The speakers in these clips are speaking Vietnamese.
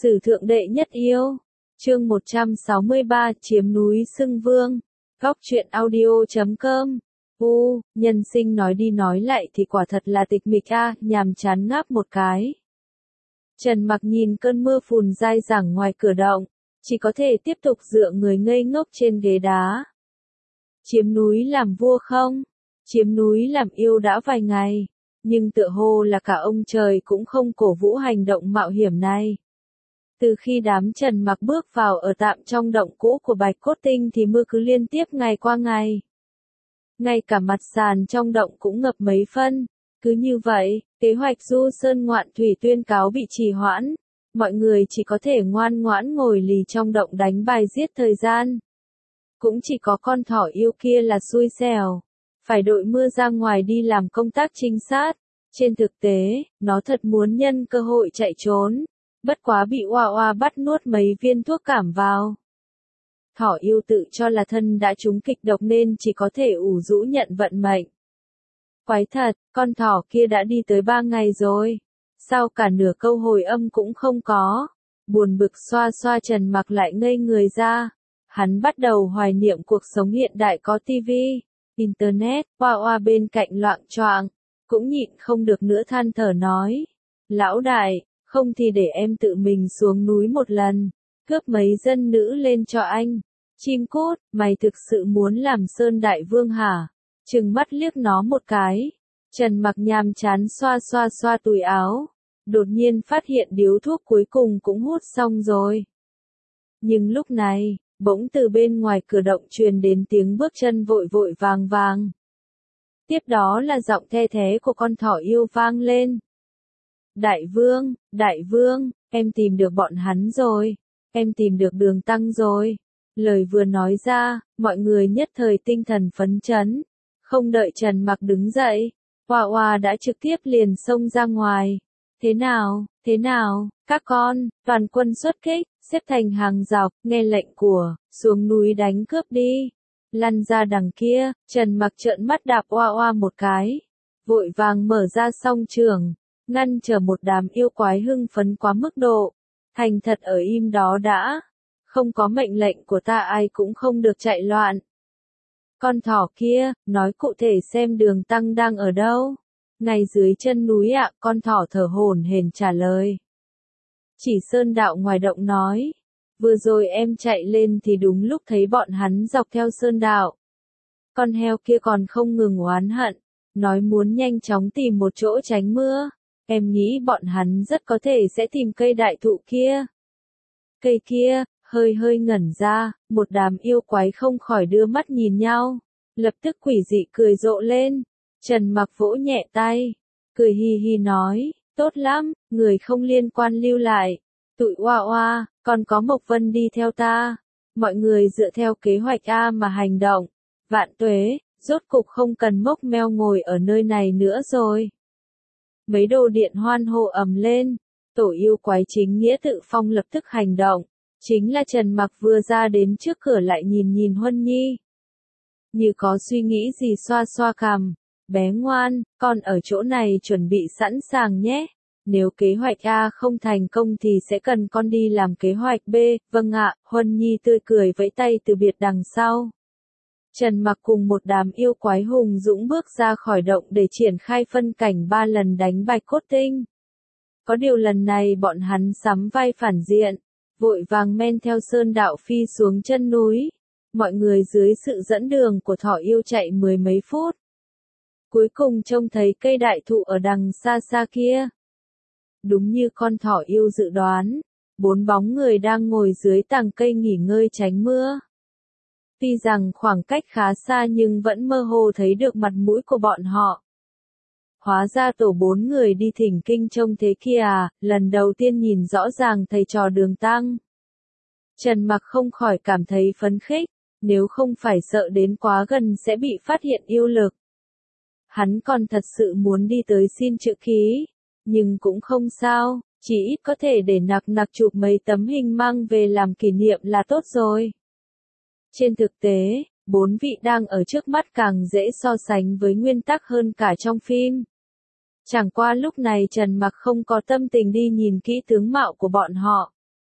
Sử thượng đệ nhất yêu. Chương 163 chiếm núi xưng vương. Góc truyện audio.com. Nhân sinh nói đi nói lại thì quả thật là tịch mịch a, nhàm chán ngáp một cái. Trần Mặc nhìn cơn mưa phùn dai dẳng ngoài cửa động, chỉ có thể tiếp tục dựa người ngây ngốc trên ghế đá. Chiếm núi làm vua không? Chiếm núi làm yêu đã vài ngày, nhưng tựa hồ là cả ông trời cũng không cổ vũ hành động mạo hiểm này. Từ khi đám Trần Mặc bước vào ở tạm trong động cũ của Bạch Cốt Tinh thì mưa cứ liên tiếp ngày qua ngày. Ngay cả mặt sàn trong động cũng ngập mấy phân. Cứ như vậy, kế hoạch du sơn ngoạn thủy tuyên cáo bị trì hoãn. Mọi người chỉ có thể ngoan ngoãn ngồi lì trong động đánh bài giết thời gian. Cũng chỉ có con thỏ yêu kia là xui xẻo, phải đội mưa ra ngoài đi làm công tác trinh sát. Trên thực tế, nó thật muốn nhân cơ hội chạy trốn, bất quá bị Oa Oa bắt nuốt mấy viên thuốc cảm vào. Thỏ yêu tự cho là thân đã trúng kịch độc nên chỉ có thể ủ rũ nhận vận mệnh. Quái thật, con thỏ kia đã đi tới 3 ngày rồi, sao cả nửa câu hồi âm cũng không có. Buồn bực xoa xoa Trần Mặc lại ngây người ra. Hắn bắt đầu hoài niệm cuộc sống hiện đại có tivi, internet. Oa Oa bên cạnh loạng choạng, cũng nhịn không được nữa than thở nói: lão đại, không thì để em tự mình xuống núi một lần, cướp mấy dân nữ lên cho anh. Chim cút, mày thực sự muốn làm Sơn Đại Vương hả? Trừng mắt liếc nó một cái. Trần Mặc nhàm chán xoa xoa xoa túi áo, đột nhiên phát hiện điếu thuốc cuối cùng cũng hút xong rồi. Nhưng lúc này, bỗng từ bên ngoài cửa động truyền đến tiếng bước chân vội vội vàng vàng. Tiếp đó là giọng the thé của con thỏ yêu vang lên. Đại vương, em tìm được bọn hắn rồi, em tìm được Đường Tăng rồi. Lời vừa nói ra, mọi người nhất thời tinh thần phấn chấn. Không đợi Trần Mặc đứng dậy, Oa Oa đã trực tiếp liền xông ra ngoài. Thế nào, các con, toàn quân xuất kích, xếp thành hàng dọc, nghe lệnh của, xuống núi đánh cướp đi. Lăn ra đằng kia. Trần Mặc trợn mắt đạp Oa Oa một cái, vội vàng mở ra song trường, ngăn trở một đám yêu quái hưng phấn quá mức độ. Thành thật ở im đó đã, không có mệnh lệnh của ta ai cũng không được chạy loạn. Con thỏ kia, nói cụ thể xem Đường Tăng đang ở đâu. Ngay dưới chân núi ạ, con thỏ thở hổn hển trả lời. Chỉ Sơn đạo ngoài động nói, vừa rồi em chạy lên thì đúng lúc thấy bọn hắn dọc theo Sơn đạo. Con heo kia còn không ngừng oán hận, nói muốn nhanh chóng tìm một chỗ tránh mưa. Em nghĩ bọn hắn rất có thể sẽ tìm cây đại thụ kia. Cây kia, hơi ngẩn ra, một đám yêu quái không khỏi đưa mắt nhìn nhau, lập tức quỷ dị cười rộ lên. Trần Mặc vỗ nhẹ tay, cười hi hi nói, tốt lắm, người không liên quan lưu lại. Tụi Oa Oa, còn có Mộc Vân đi theo ta. Mọi người dựa theo kế hoạch A mà hành động. Vạn tuế, rốt cục không cần Mốc Meo ngồi ở nơi này nữa rồi. Mấy đồ điện hoan hô ầm lên, tổ yêu quái chính nghĩa tự phong lập tức hành động. Chính là Trần Mặc vừa ra đến trước cửa lại nhìn Huân Nhi. Như có suy nghĩ gì xoa xoa cằm, bé ngoan, con ở chỗ này chuẩn bị sẵn sàng nhé. Nếu kế hoạch A không thành công thì sẽ cần con đi làm kế hoạch B. Vâng ạ. Huân Nhi tươi cười vẫy tay từ biệt đằng sau. Trần Mặc cùng một đám yêu quái hùng dũng bước ra khỏi động để triển khai phân cảnh 3 lần đánh Bạch Cốt Tinh. Có điều lần này bọn hắn sắm vai phản diện, vội vàng men theo Sơn đạo phi xuống chân núi. Mọi người dưới sự dẫn đường của thỏ yêu chạy mười mấy phút. Cuối cùng trông thấy cây đại thụ ở đằng xa xa kia. Đúng như con thỏ yêu dự đoán, 4 bóng người đang ngồi dưới tàng cây nghỉ ngơi tránh mưa. Tuy rằng khoảng cách khá xa nhưng vẫn mơ hồ thấy được mặt mũi của bọn họ. Hóa ra tổ 4 người đi thỉnh kinh trông thế kia à, lần đầu tiên nhìn rõ ràng thầy trò Đường Tăng. Trần Mặc không khỏi cảm thấy phấn khích, nếu không phải sợ đến quá gần sẽ bị phát hiện yêu lực. Hắn còn thật sự muốn đi tới xin chữ ký, nhưng cũng không sao, chỉ ít có thể để nặc chụp mấy tấm hình mang về làm kỷ niệm là tốt rồi. Trên thực tế, 4 vị đang ở trước mắt càng dễ so sánh với nguyên tắc hơn cả trong phim. Chẳng qua lúc này Trần Mặc không có tâm tình đi nhìn kỹ tướng mạo của bọn họ.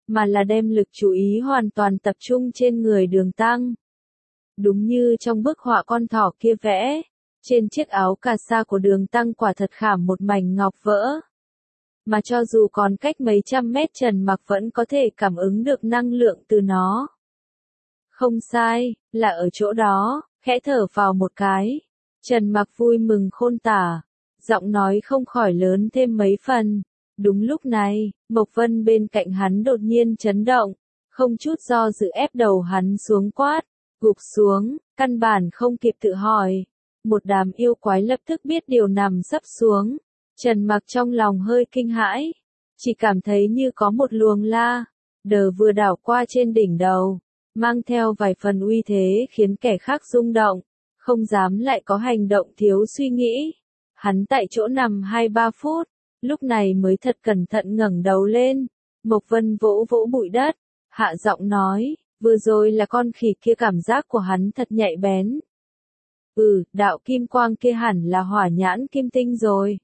mà là đem lực chú ý hoàn toàn tập trung trên người Đường Tăng. Đúng như trong bức họa con thỏ kia vẽ, trên chiếc áo cà sa của Đường Tăng quả thật khảm một mảnh ngọc vỡ. Mà cho dù còn cách mấy trăm mét Trần Mặc vẫn có thể cảm ứng được năng lượng từ nó. Không sai, là ở chỗ đó, khẽ thở vào một cái. Trần Mặc vui mừng khôn tả, giọng nói không khỏi lớn thêm mấy phần. Đúng lúc này, Mộc Vân bên cạnh hắn đột nhiên chấn động, không chút do dự ép đầu hắn xuống quát, gục xuống, căn bản không kịp tự hỏi. Một đám yêu quái lập tức biết điều nằm sấp xuống. Trần Mặc trong lòng hơi kinh hãi, chỉ cảm thấy như có một luồng la đờ vừa đảo qua trên đỉnh đầu, mang theo vài phần uy thế khiến kẻ khác rung động, không dám lại có hành động thiếu suy nghĩ. Hắn tại chỗ nằm 2-3 phút, lúc này mới thật cẩn thận ngẩng đầu lên. Mộc Vân vỗ vỗ bụi đất, hạ giọng nói, vừa rồi là con khỉ kia, cảm giác của hắn thật nhạy bén. Đạo kim quang kia hẳn là hỏa nhãn kim tinh rồi.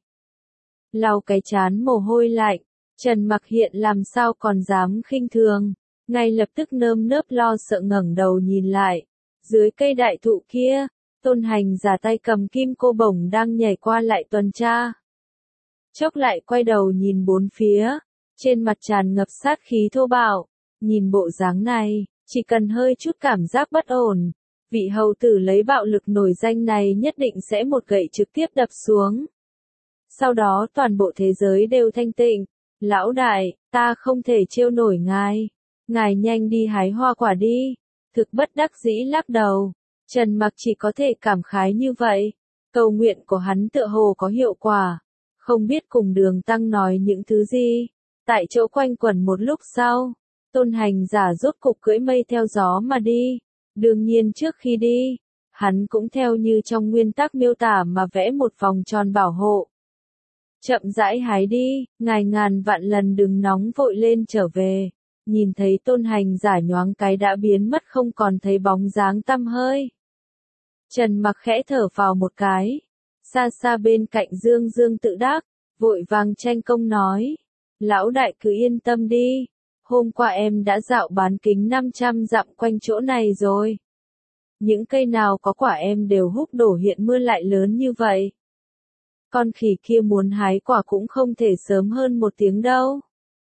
Lau cái trán mồ hôi lạnh, Trần Mặc hiện làm sao còn dám khinh thường, ngay lập tức nơm nớp lo sợ ngẩng đầu nhìn lại. Dưới cây đại thụ kia, Tôn Hành giả tay cầm kim cô bổng đang nhảy qua lại tuần tra. Chốc lại quay đầu nhìn bốn phía, trên mặt tràn ngập sát khí thô bạo. Nhìn bộ dáng này, chỉ cần hơi chút cảm giác bất ổn, vị hầu tử lấy bạo lực nổi danh này nhất định sẽ một gậy trực tiếp đập xuống. Sau đó toàn bộ thế giới đều thanh tịnh. Lão đại, ta không thể trêu nổi ngài. Ngài nhanh đi hái hoa quả đi. Thực bất đắc dĩ lắc đầu. Trần Mặc chỉ có thể cảm khái như vậy. Cầu nguyện của hắn tựa hồ có hiệu quả. Không biết cùng Đường Tăng nói những thứ gì. Tại chỗ quanh quẩn một lúc sau, Tôn Hành giả rốt cục cưỡi mây theo gió mà đi. Đương nhiên trước khi đi, hắn cũng theo như trong nguyên tắc miêu tả mà vẽ một vòng tròn bảo hộ. Chậm rãi hái đi, ngài ngàn vạn lần đừng nóng vội lên trở về. Nhìn thấy Tôn Hành giả nhoáng cái đã biến mất không còn thấy bóng dáng tăm hơi. Trần Mặc khẽ thở vào một cái. Xa xa bên cạnh Dương Dương tự đắc, vội vàng tranh công nói. Lão đại cứ yên tâm đi. Hôm qua em đã dạo bán kính 500 dặm quanh chỗ này rồi. Những cây nào có quả em đều húc đổ, hiện mưa lại lớn như vậy. Con khỉ kia muốn hái quả cũng không thể sớm hơn 1 tiếng đâu.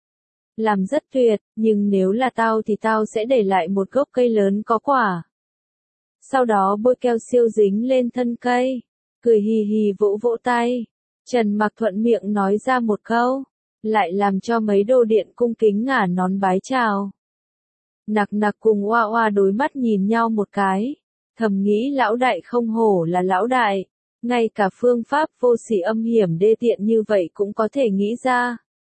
Làm rất tuyệt, nhưng nếu là tao thì tao sẽ để lại một gốc cây lớn có quả. Sau đó bôi keo siêu dính lên thân cây, cười hì hì vỗ vỗ tay. Trần Mặc thuận miệng nói ra một câu, lại làm cho mấy đồ điện cung kính ngả nón bái chào. Nặc nặc cùng Oa Oa đối mắt nhìn nhau một cái, thầm nghĩ lão đại không hổ là lão đại. Ngay cả phương pháp vô sỉ âm hiểm đê tiện như vậy cũng có thể nghĩ ra.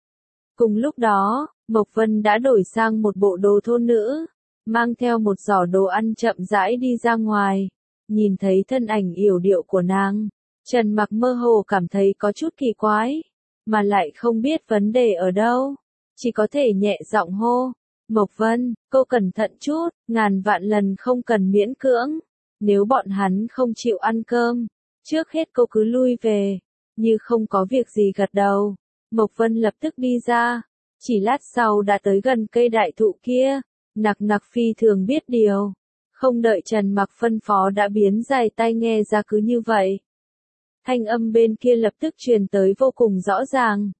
Cùng lúc đó, Mộc Vân đã đổi sang một bộ đồ thôn nữ, mang theo một giỏ đồ ăn chậm rãi đi ra ngoài. Nhìn thấy thân ảnh yểu điệu của nàng, Trần Mặc mơ hồ cảm thấy có chút kỳ quái, mà lại không biết vấn đề ở đâu. Chỉ có thể nhẹ giọng hô, Mộc Vân, cô cẩn thận chút, ngàn vạn lần không cần miễn cưỡng. Nếu bọn hắn không chịu ăn cơm, trước hết cô cứ lui về. Như không có việc gì gật đầu, Mộc Vân lập tức đi ra. Chỉ lát sau đã tới gần cây đại thụ kia. Nặc nặc phi thường biết điều, không đợi Trần Mặc phân phó đã biến dài tai nghe ra, cứ như vậy. Thanh âm bên kia lập tức truyền tới vô cùng rõ ràng.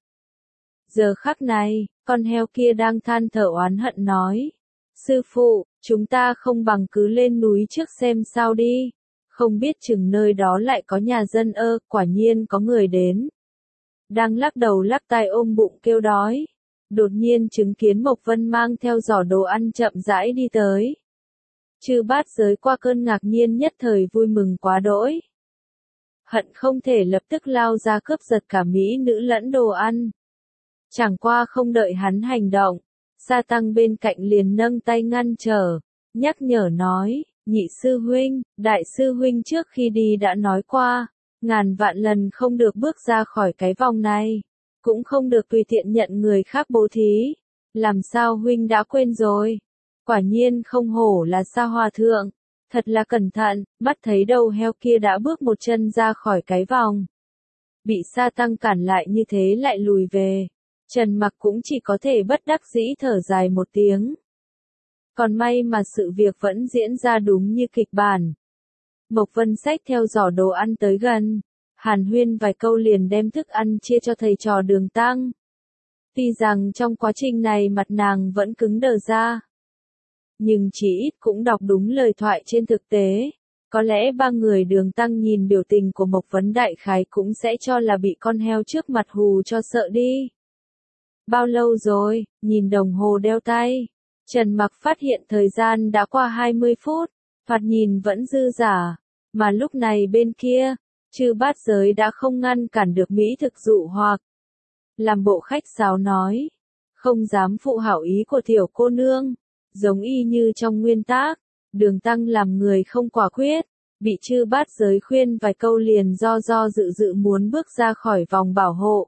Giờ khắc này, con heo kia đang than thở oán hận nói. Sư phụ, chúng ta không bằng cứ lên núi trước xem sao đi. Không biết chừng nơi đó lại có nhà dân quả nhiên có người đến. Đang lắc đầu lắc tai ôm bụng kêu đói. Đột nhiên chứng kiến Mộc Vân mang theo giỏ đồ ăn chậm rãi đi tới. Chư bát giới qua cơn ngạc nhiên nhất thời vui mừng quá đỗi. Hận không thể lập tức lao ra cướp giật cả mỹ nữ lẫn đồ ăn. Chẳng qua không đợi hắn hành động, Sa Tăng bên cạnh liền nâng tay ngăn trở, nhắc nhở nói, nhị sư huynh, đại sư huynh trước khi đi đã nói qua, ngàn vạn lần không được bước ra khỏi cái vòng này, cũng không được tùy tiện nhận người khác bố thí. Làm sao huynh đã quên rồi? Quả nhiên không hổ là Sa Hòa thượng, thật là cẩn thận. Bắt thấy đầu heo kia đã bước một chân ra khỏi cái vòng, bị Sa Tăng cản lại như thế lại lùi về. Trần Mặc cũng chỉ có thể bất đắc dĩ thở dài một tiếng. Còn may mà sự việc vẫn diễn ra đúng như kịch bản. Mộc Vân xách theo giỏ đồ ăn tới gần, hàn huyên vài câu liền đem thức ăn chia cho thầy trò Đường Tăng. Tuy rằng trong quá trình này mặt nàng vẫn cứng đờ ra, nhưng chỉ ít cũng đọc đúng lời thoại trên thực tế. Có lẽ ba người Đường Tăng nhìn biểu tình của Mộc Vấn đại khái cũng sẽ cho là bị con heo trước mặt hù cho sợ đi. Bao lâu rồi? Nhìn đồng hồ đeo tay, Trần Mặc phát hiện thời gian đã qua 20 phút, thoạt nhìn vẫn dư dả, mà lúc này bên kia, Chư Bát Giới đã không ngăn cản được mỹ thực dụ hoặc. Làm bộ khách sáo nói, không dám phụ hảo ý của tiểu cô nương, giống y như trong nguyên tác, Đường Tăng làm người không quả quyết, bị Chư Bát Giới khuyên vài câu liền do dự muốn bước ra khỏi vòng bảo hộ.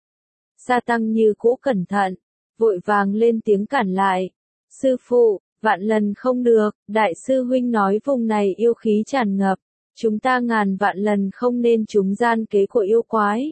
Sa Tăng như cũ cẩn thận, vội vàng lên tiếng cản lại. Sư phụ, vạn lần không được, đại sư huynh nói vùng này yêu khí tràn ngập, chúng ta ngàn vạn lần không nên trúng gian kế của yêu quái.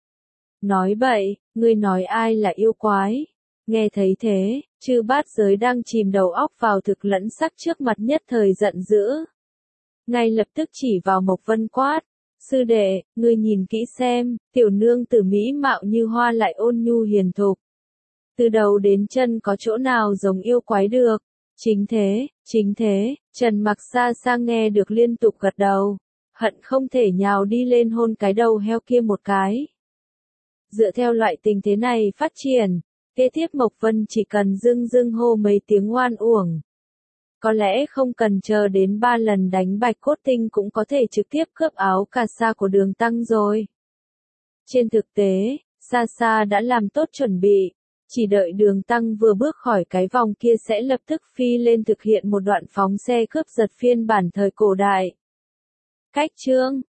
Nói bậy, ngươi nói ai là yêu quái? Nghe thấy thế, Chư Bát Giới đang chìm đầu óc vào thực lẫn sắc trước mặt nhất thời giận dữ. Ngay lập tức chỉ vào Mộc Vân quát. Sư đệ, ngươi nhìn kỹ xem, tiểu nương tử mỹ mạo như hoa lại ôn nhu hiền thục. Từ đầu đến chân có chỗ nào giống yêu quái được? Chính thế, Trần Mặc xa xa nghe được liên tục gật đầu, hận không thể nhào đi lên hôn cái đầu heo kia một cái. Dựa theo loại tình thế này phát triển, kế tiếp Mộc Vân chỉ cần dưng hô mấy tiếng oan uổng. Có lẽ không cần chờ đến 3 lần đánh Bạch Cốt Tinh cũng có thể trực tiếp cướp áo cà sa của Đường Tăng rồi. Trên thực tế, Sa Sa đã làm tốt chuẩn bị, chỉ đợi Đường Tăng vừa bước khỏi cái vòng kia sẽ lập tức phi lên thực hiện một đoạn phóng xe cướp giật phiên bản thời cổ đại. Cách chương